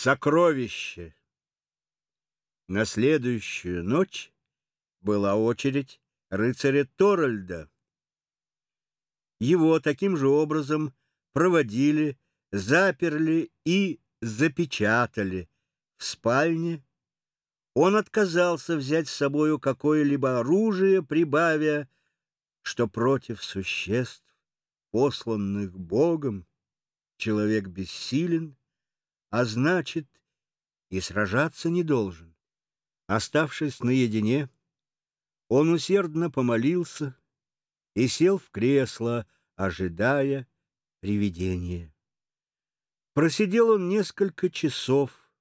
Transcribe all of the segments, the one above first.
Сокровище. На следующую ночь была очередь рыцаря Торальда. Его таким же образом проводили, заперли и запечатали в спальне. Он отказался взять с собою какое-либо оружие, прибавя, что против существ, посланных Богом, человек бессилен, а значит, и сражаться не должен. Оставшись наедине, он усердно помолился и сел в кресло, ожидая привидения. Просидел он несколько часов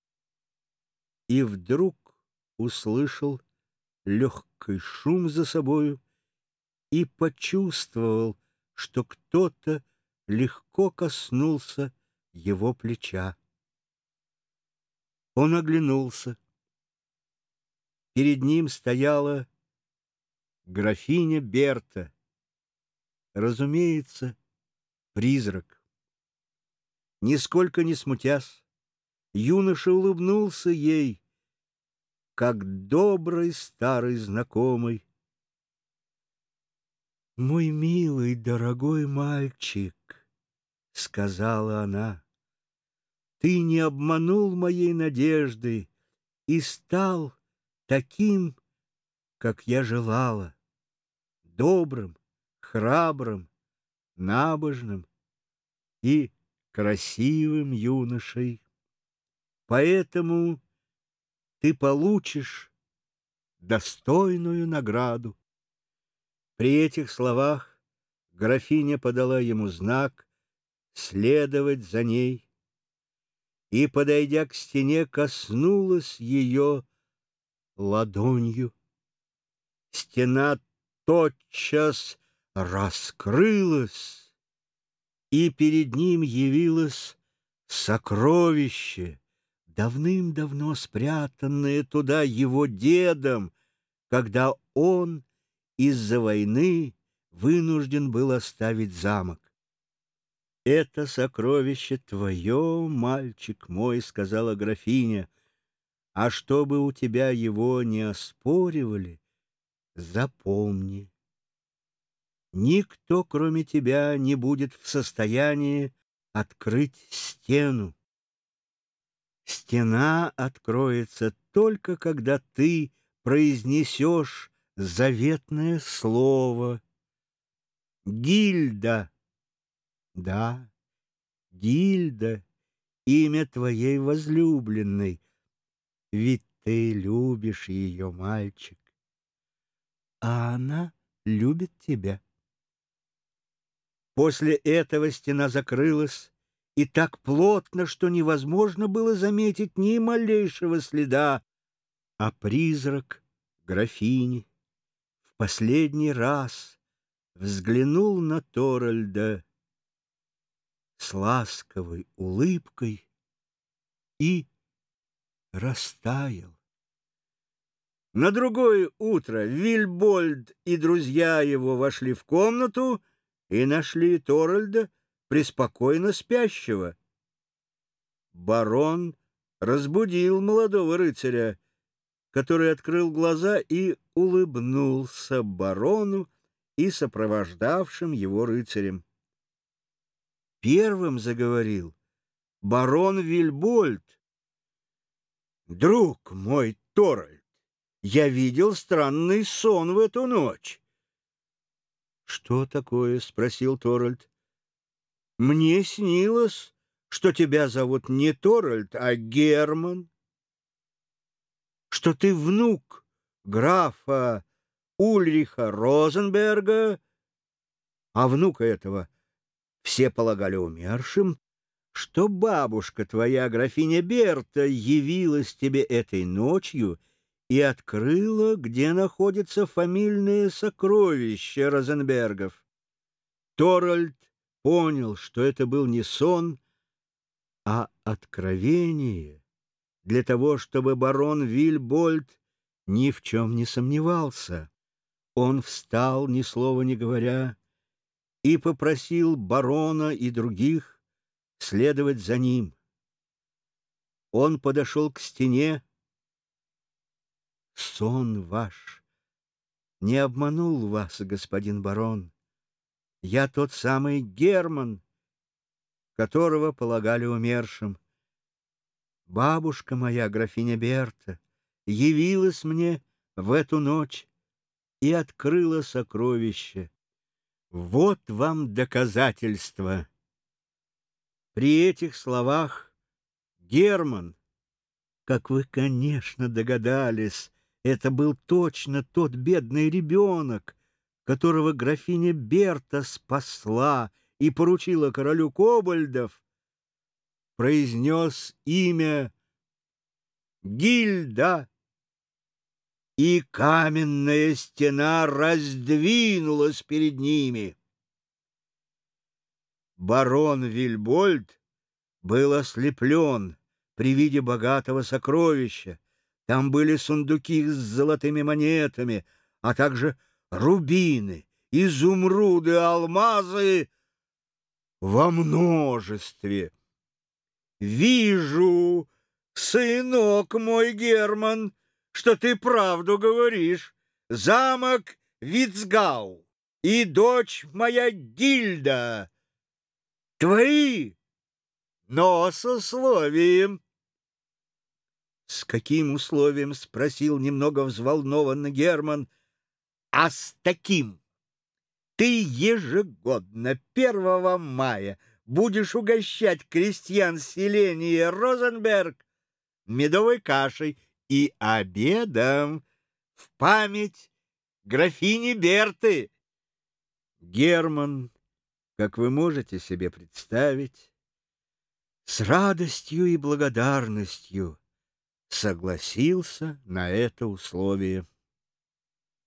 и вдруг услышал легкий шум за собою и почувствовал, что кто-то легко коснулся его плеча. Он оглянулся. Перед ним стояла графиня Берта. Разумеется, призрак. Нисколько не смутясь, юноша улыбнулся ей, как добрый старый знакомый. «Мой милый, дорогой мальчик», — сказала она, — «ты не обманул моей надежды и стал таким, как я желала, добрым, храбрым, набожным и красивым юношей. Поэтому ты получишь достойную награду». При этих словах графиня подала ему знак следовать за ней и, подойдя к стене, коснулась ее ладонью. Стена тотчас раскрылась, и перед ним явилось сокровище, давным-давно спрятанное туда его дедом, когда он из-за войны вынужден был оставить замок. «Это сокровище твое, мальчик мой», — сказала графиня, — «а чтобы у тебя его не оспоривали, запомни, никто, кроме тебя, не будет в состоянии открыть стену. Стена откроется только когда ты произнесешь заветное слово. Гильда. Да, Гильда, имя твоей возлюбленной, ведь ты любишь ее, мальчик, а она любит тебя. После этого стена закрылась, и так плотно, что невозможно было заметить ни малейшего следа, а призрак графини в последний раз взглянул на Торальда с ласковой улыбкой и растаял. На другое утро Вильбольд и друзья его вошли в комнату и нашли Торальда преспокойно спящего. Барон разбудил молодого рыцаря, который открыл глаза и улыбнулся барону и сопровождавшим его рыцарям. Первым заговорил барон Вильбольд. «Друг мой Торальд, я видел странный сон в эту ночь». «Что такое?» — спросил Торальд. «Мне снилось, что тебя зовут не Торальд, а Герман, что ты внук графа Ульриха Розенберга, а внука этого все полагали умершим, что бабушка твоя, графиня Берта, явилась тебе этой ночью и открыла, где находится фамильное сокровище Розенбергов». Торальд понял, что это был не сон, а откровение, для того, чтобы барон Вильбольд ни в чем не сомневался. Он встал, ни слова не говоря, и попросил барона и других следовать за ним. Он подошел к стене. Сон ваш не обманул вас, господин барон. Я тот самый Герман, которого полагали умершим. Бабушка моя, графиня Берта, явилась мне в эту ночь и открыла сокровище. Вот вам доказательство. При этих словах Герман, как вы, конечно, догадались, это был точно тот бедный ребенок, которого графиня Берта спасла и поручила королю Кобальдов, произнес имя Гильда, и каменная стена раздвинулась перед ними. Барон Вильбольд был ослеплен при виде богатого сокровища. Там были сундуки с золотыми монетами, а также рубины, изумруды, алмазы во множестве. «Вижу, сынок мой Герман, что ты правду говоришь. Замок Вицгау и дочь моя Гильда твои, но с условием». «С каким условием?» — спросил немного взволнованно Герман. «А с таким: ты ежегодно 1 мая будешь угощать крестьян селения Розенберг медовой кашей и обедом в память графини Берты». Герман, как вы можете себе представить, с радостью и благодарностью согласился на это условие.